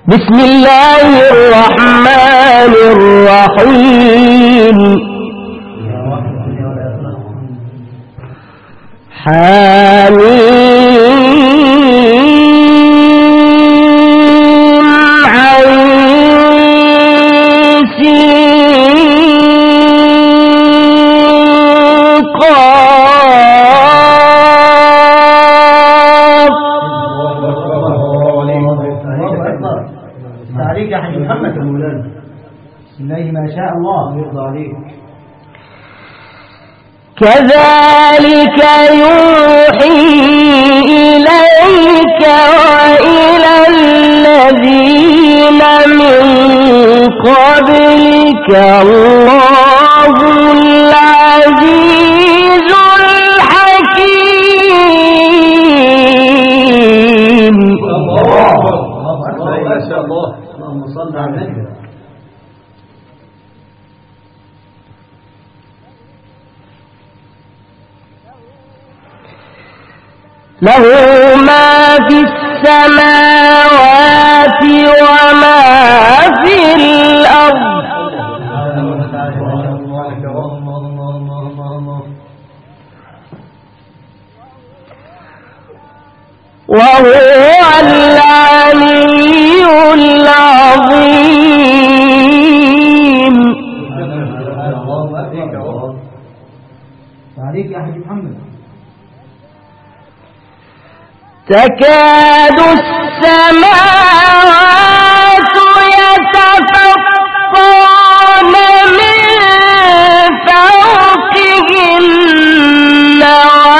بسم الله الرحمن الرحيم حميم عين سين قاف. عليك يا حاج محمد مولانا. بسم الله ما شاء الله يرضى عليك. كذلك يوحي إليك وإلى الذين من قبلك الله العزيز الحكيم. الله أكبر ما شاء الله. اللهم صل على النبي. له ما في السماوات وما في الأرض وهو العلي العظيم. عليك يا حاج محمد. تكاد السماوات يتفطرن من فوقهن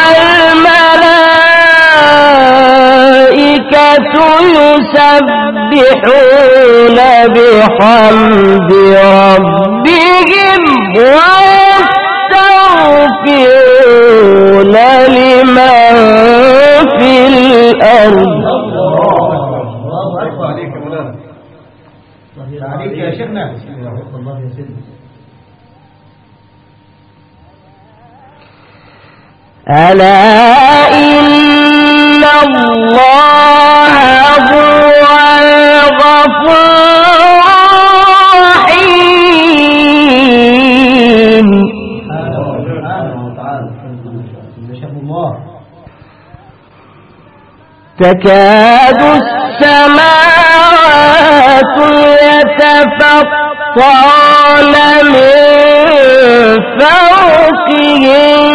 والملائكة يسبحون بحمد ربهم ويستغفرون لمن في الأرض. الله أكبر عليك يا مولانا. عليك يا شيخنا. الله يا سيدنا. ألا إن الله هو الغفور الرحيم. تكاد السماوات يتفطرن من فوقهن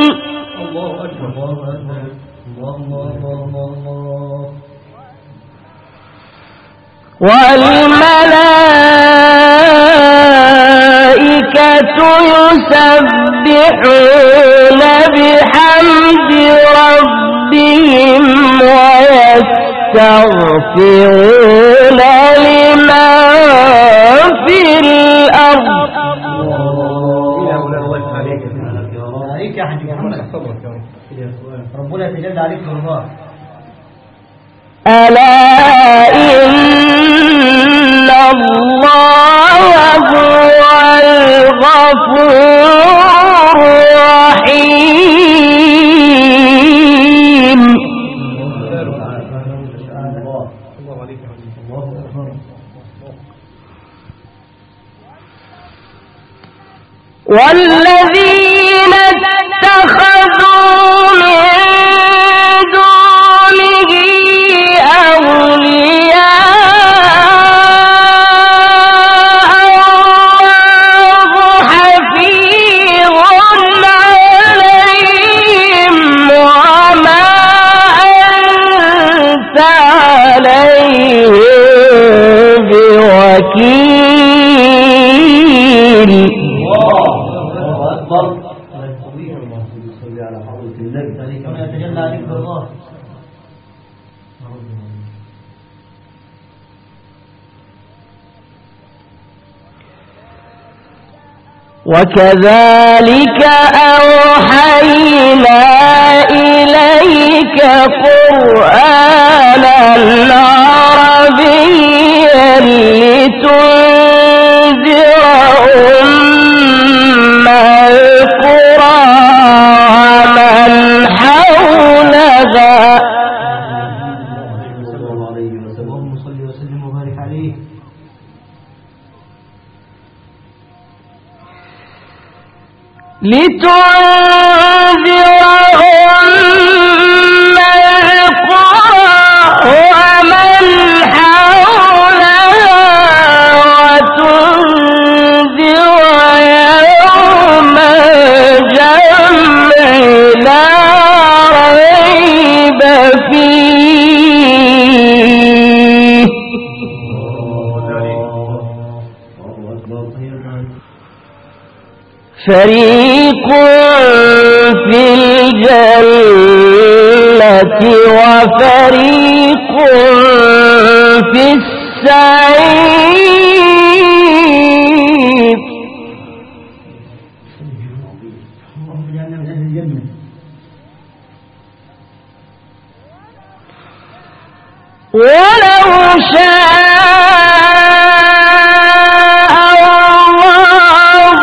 والملائكة يسبحون بحمد ربهم ويستغفرون لمن في الأرض. عليك يا حاج محمد. ربنا يتجلى عليك بالله. ألا إن الله هو الغفور الرحيم. والذين اتخذوا من دونه أولياء الله حفيظ عليهم وما أنت عليهم بوكيل. وكذلك أوحينا إليك قرآنا عربيا لتنذر أم القرى ومن حولها عليه وسلم. اللهم صل وسلم وبارك عليه. لتنذر أم القرى ومن حولها وتنذر يوم الجمع لا ريب فيه فريق في الجنة وفريق في السعير. ولو شاء الله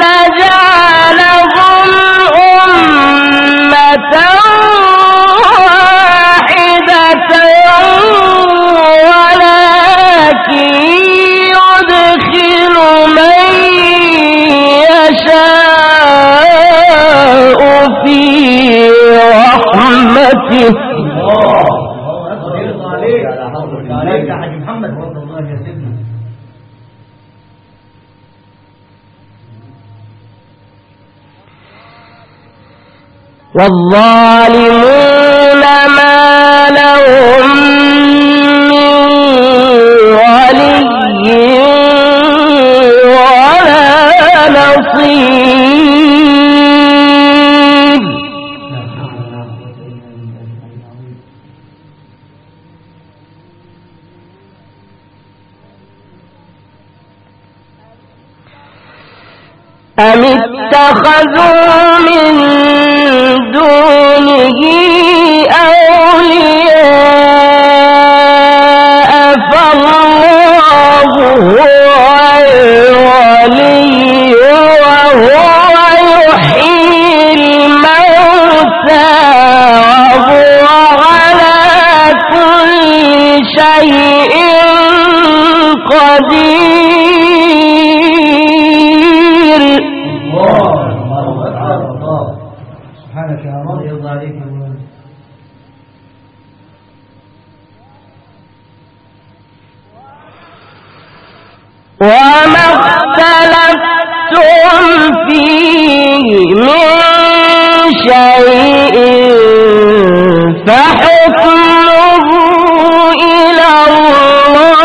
لجعلهم أمة واحدة ولكن يدخل من يشاء في رحمته. عليك يا حاج محمد رضي الله يا سيدنا. والظالمون ما لهم من ولي ولا نصير. أم اتخذوا من دونه أولياء فالله هو الولي وهو يحيي الموتى وهو على كل شيء قدير. سبحانك يا رب يرضى عليك. وما اختلفتم فيه من شيء فحكمه إلى الله.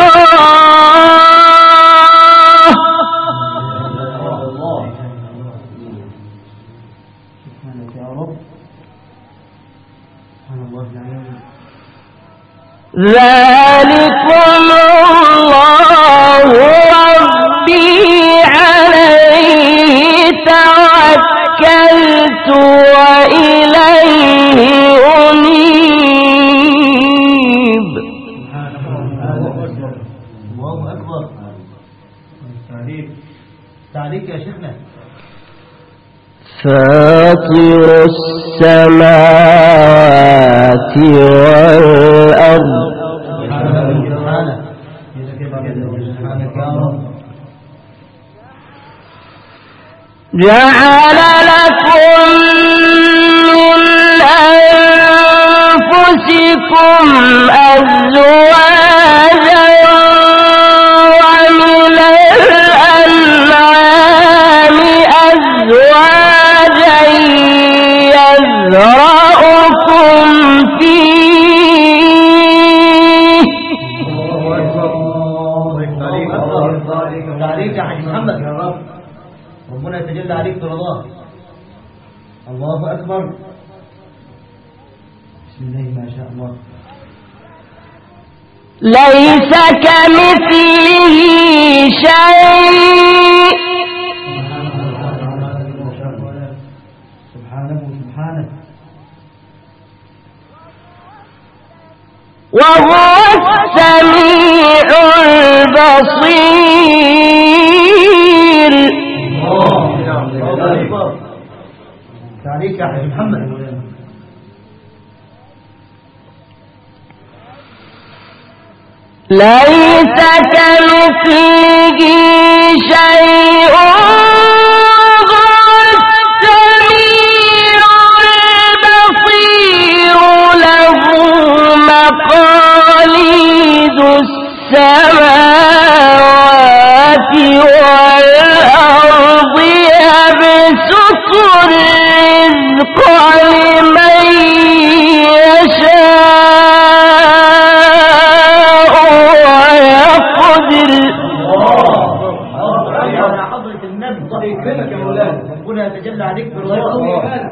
ذلكم الله ربي عليه توكلت وإليه أنيب. الله أكبر. تعليق يا شيخنا. فاطر السماوات والأرض جعل لكم من أنفسكم أزواجا ومن الأنعام أزواجا يذرأكم فيه. عليك يا حاج محمد يا رب. ربنا يتجلى عليك برضاه. الله أكبر. بسم الله ما شاء الله. ليس كمثله شيء سبحانه سبحانه وهو السميع البصير. تعليق يا حاج محمد. ليس كمثله شيء وهو السميع البصير له مقاليد السماوات والأرض يبسط الرزق لمن يشاء ويقدر. على حضرة النبي الله يكرمك يا مولانا، ربنا يتجلى عليك بالرحمة.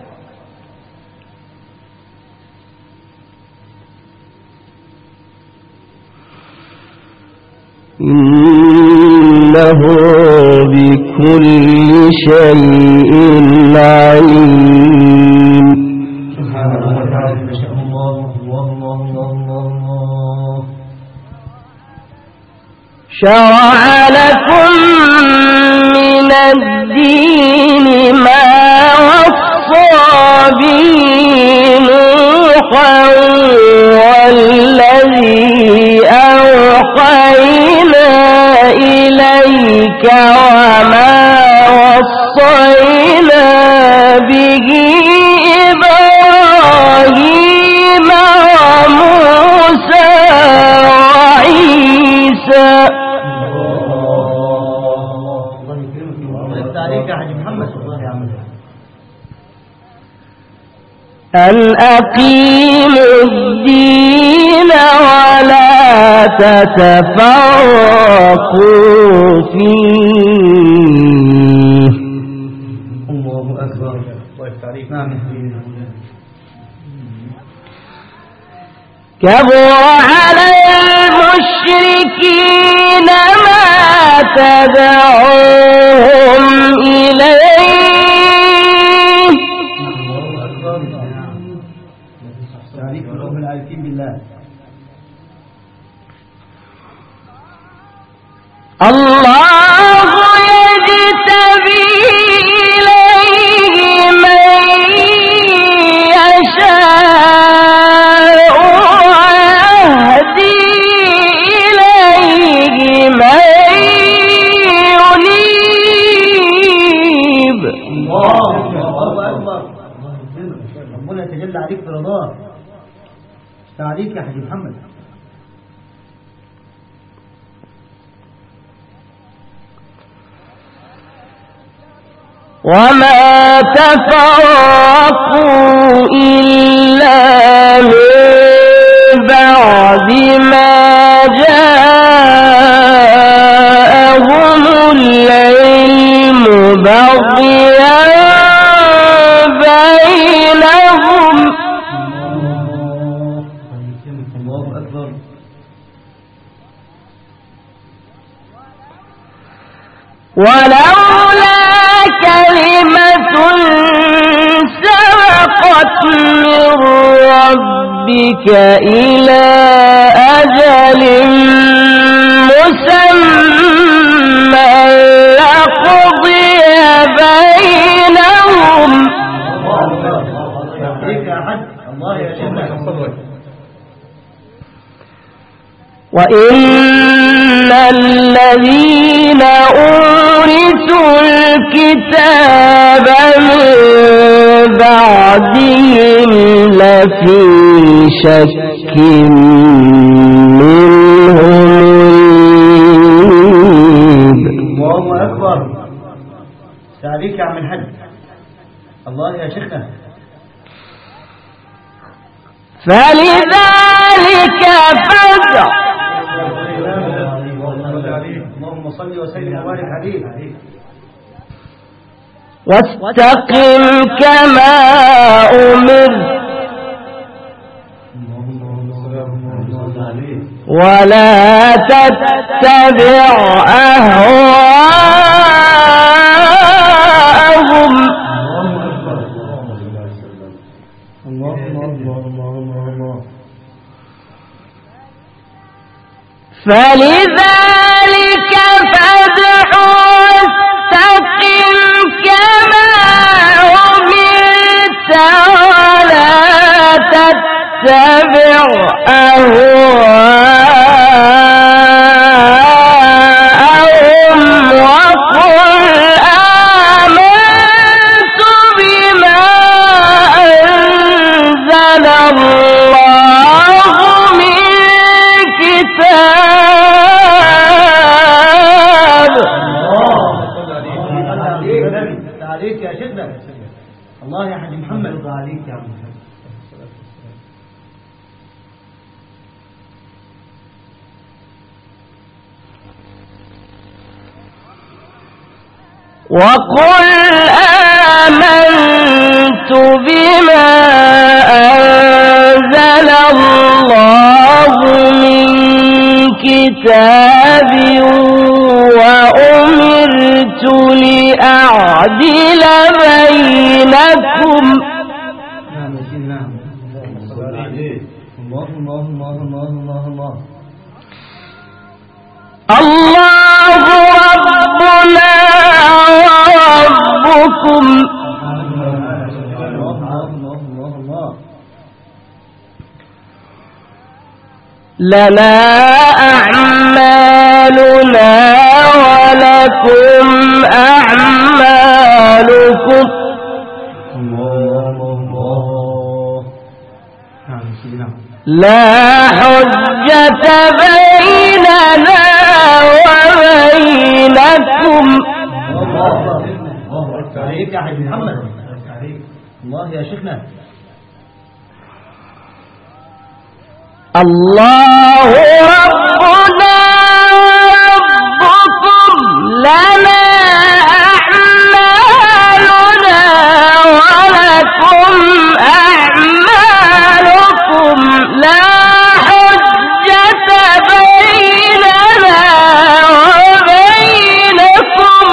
إنه بكل شيء عليم. سبحان الله وتعالى ما شاء الله. الله الله الله. شرع لكم من الدين ما وصى به نوحا والذي أوحينا إليك وما وصينا به إبراهيم وموسى وعيسى. الله يكرمك عليك يا حاج محمد. الله يعمل أن أقيموا الدين ولا تتفرقوا فيه. الله أكبر. الله يفتح نعم. كبر على المشركين ما تدعوهم إليه. الله يجتبي إليه من يشاء ويهدي إليه من ينيب. الله أكبر. ربنا يتجلى عليك برضاه. عليك يا حاج محمد. وما تفرقوا إلا من بعد ما جاءهم العلم بغيا بينهم. الله أكبر. ولولا كلمة سبقت من ربك إلى أجل مسمى لقضي بينهم. الله يا شيخنا. وإن الذين أورثوا الكتاب من بعدهم لفي شك منه مريب. الله أكبر. تعليك يا عم الحج. الله يا شيخنا. فلذلك فادع. اللهم صل وسلم وبارك عليه. واستقم كما أمرت ولا تتبع أهواءهم. فلذلك فادع واستقم كما أمرت ولا تتبع أهواءهم وقل آمنت بما أنزل الله من كتاب وأمرت لأعدل بينكم. الله ربنا وربكم لنا أعمالنا ولكم أعمالكم لا حجة بيننا وبينكم. الله عليك يا حبيب محمد. الله يا شيخنا. الله ربنا ربكم لنا أعمالنا ولكم أعمالكم لا حجة بيننا وبينكم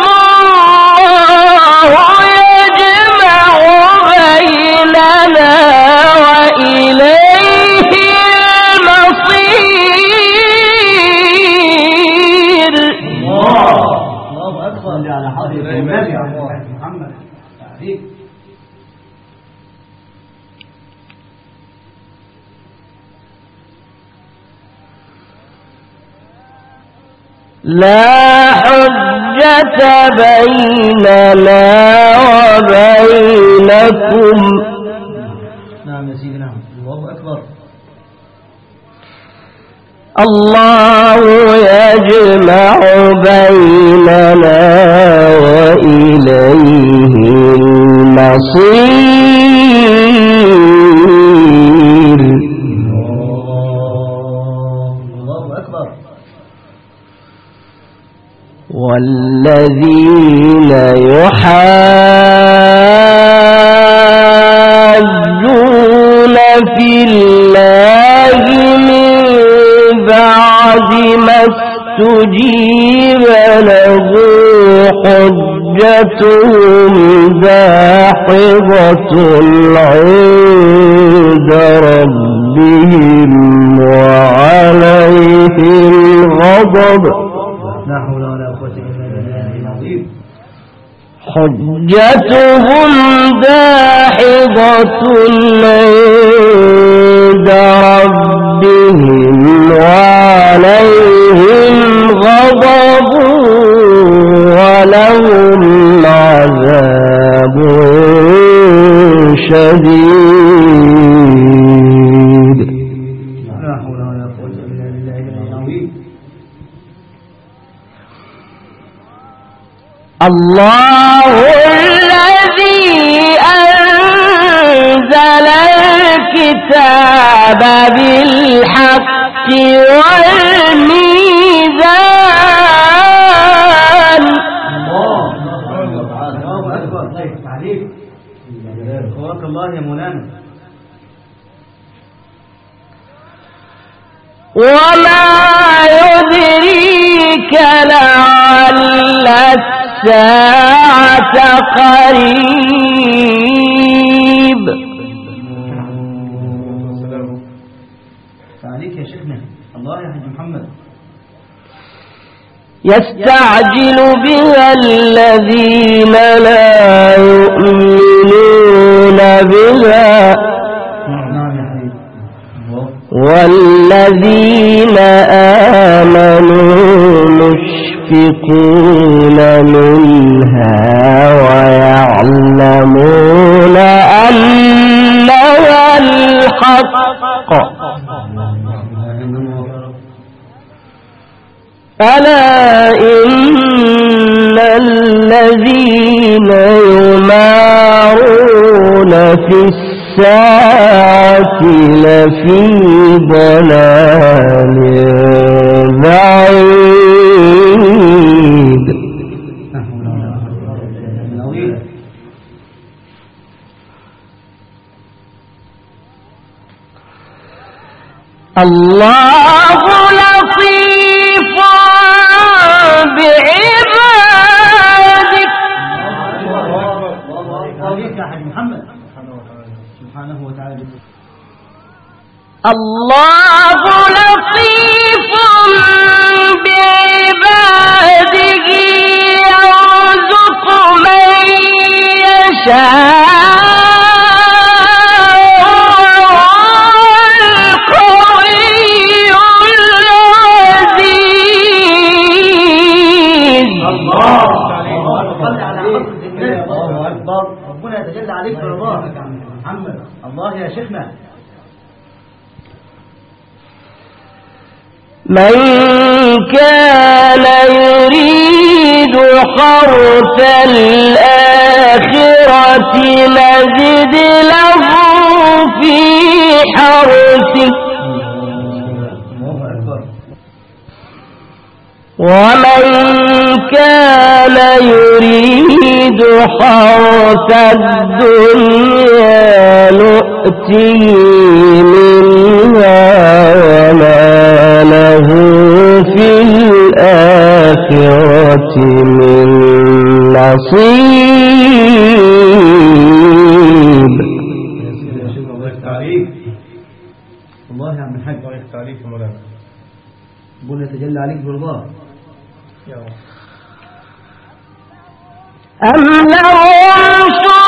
الله يجمع بيننا وإليه المصير. الله أكبر على حضرة النبي محمد. لا حجة بيننا وبينكم. نعم يا سيدنا. الله أكبر. الله يجمع بيننا وإليه المصير. الله أكبر. والذين يحاجون في الله من بعد ما استجيب له حجتهم داحضة عند ربهم وعليهم غضب. لا حول ولا قوة إلا بالله العظيم. حجتهم داحضة عند ربهم وعليهم غضب ولهم عذاب شديد. لا حول ولا قوة إلا بالله العظيم. الله الذي أنزل الكتاب بالحق والميزان. الله أكبر. عليك. خوات الله يا مولانا. وما يدريك لعل الساعة قريب. عليك يا شيخنا. الله يا حاج محمد. يستعجل بها الذين لا يؤمنون بها والذين آمنوا مشفقون منها ويعلمون أنها الحق. ألا إن الذين يمارون في الساعة لفي ضلال بعيد. الله لطيف بعباده. عليك يا حاج محمد سبحانه وتعالى. الله لطيف بعباده يرزق من يشاء القوي العزيز. الله أكبر. ربنا يتجلى عليك برضاك يا محمد. الله يا شيخنا. من كان يريد حرث الآخرة نزد له في حرثه ومن كان يريد حرث الدنيا نؤتيه منها وما له في الآخرة من نصيب. الله يا عم الحاج. الله يفتح عليك يا مولانا. ربنا يتجلى عليك برضاه. أم لهم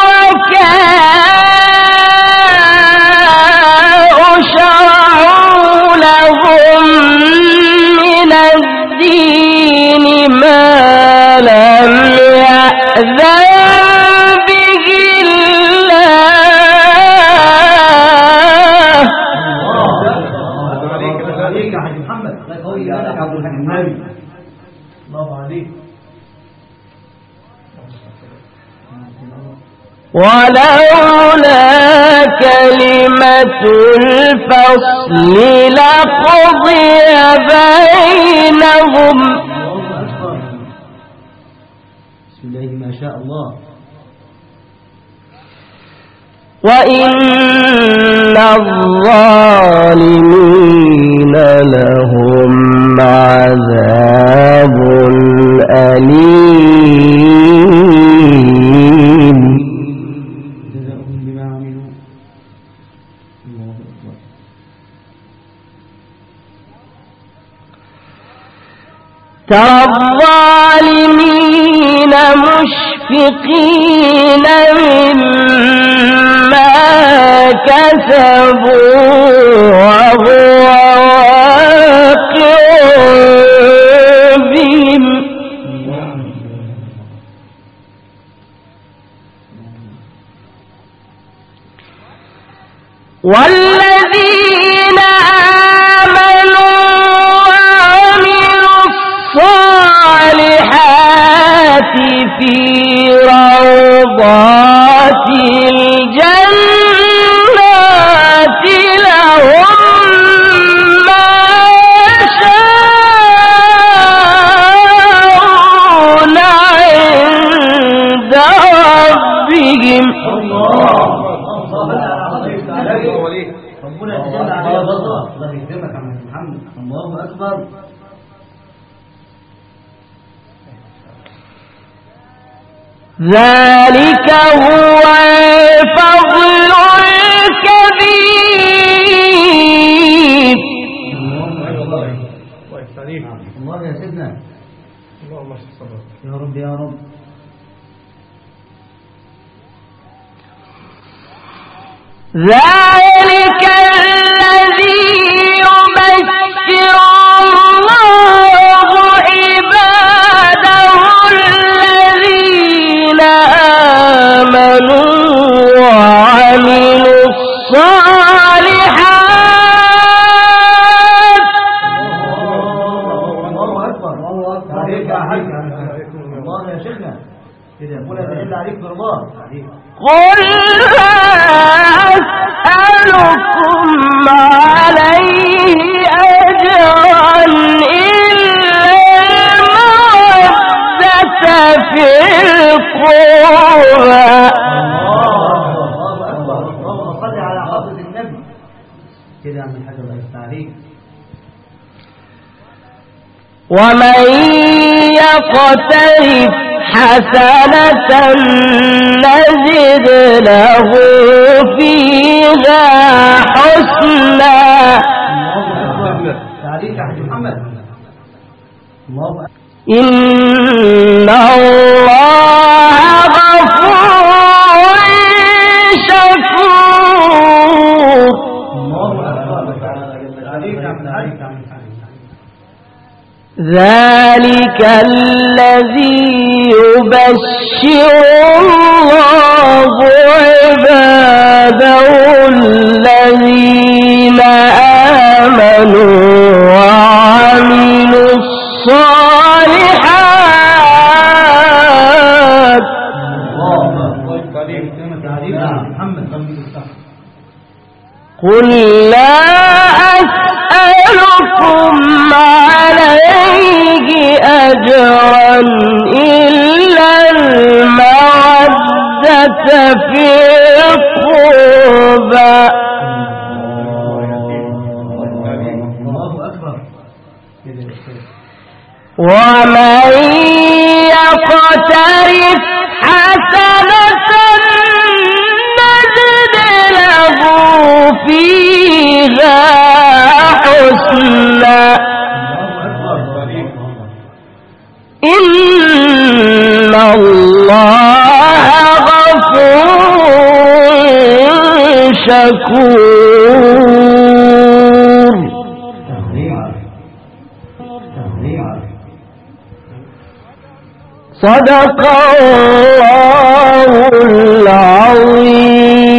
شركاء شرعوا لهم من الدين ما لم يأذن به الله. عليك يا حاج محمد. الله يقوي يا عبد الحكيم. الله عليك. ولولا كلمة الفصل لقضي بينهم. بسم الله ما شاء الله. وإن الظالمين لهم عذاب أليم. جزاؤهم بما عملوا. الله أكبر. ترى الظالمين مشفقين مما كسبوا وهو واقع بهم. والذين آمنوا وعملوا الصالحات في روضات الجنات لهم ما يشاءون عند ربهم. ربنا يتجلى عليها برضه. الله يكرمك يا عم محمد. الله أكبر. ذلك هو الفضل الكبير. الله يا سيدنا. يا رب يا رب. ذلك الذي يبشر الله عباده الذين آمنوا وعملوا الصالحات. الله أكبر. الله أكبر. عليك يا حاج. الله يا شيخنا. كده ربنا يتجلى عليك برضاه. قل لا أسألكم عليه أجرا إلا المودة في القربى. الله أكبر. اللهم صل على حضرة النبي. كده يا عم الحاج. الله يفتح عليك. ومن يقترف حسنة نزد له فيها حسنا. إن الله غفور شكور. ذلك الذي يبشر الله عباده الذين آمنوا وعملوا الصالحات. قل لا أسألكم عليه أجرا إلا المودة في القربى. ومن يقترف حسنة نزد له فيها حسنا. إن الله غفور شكور. صدق الله العظيم.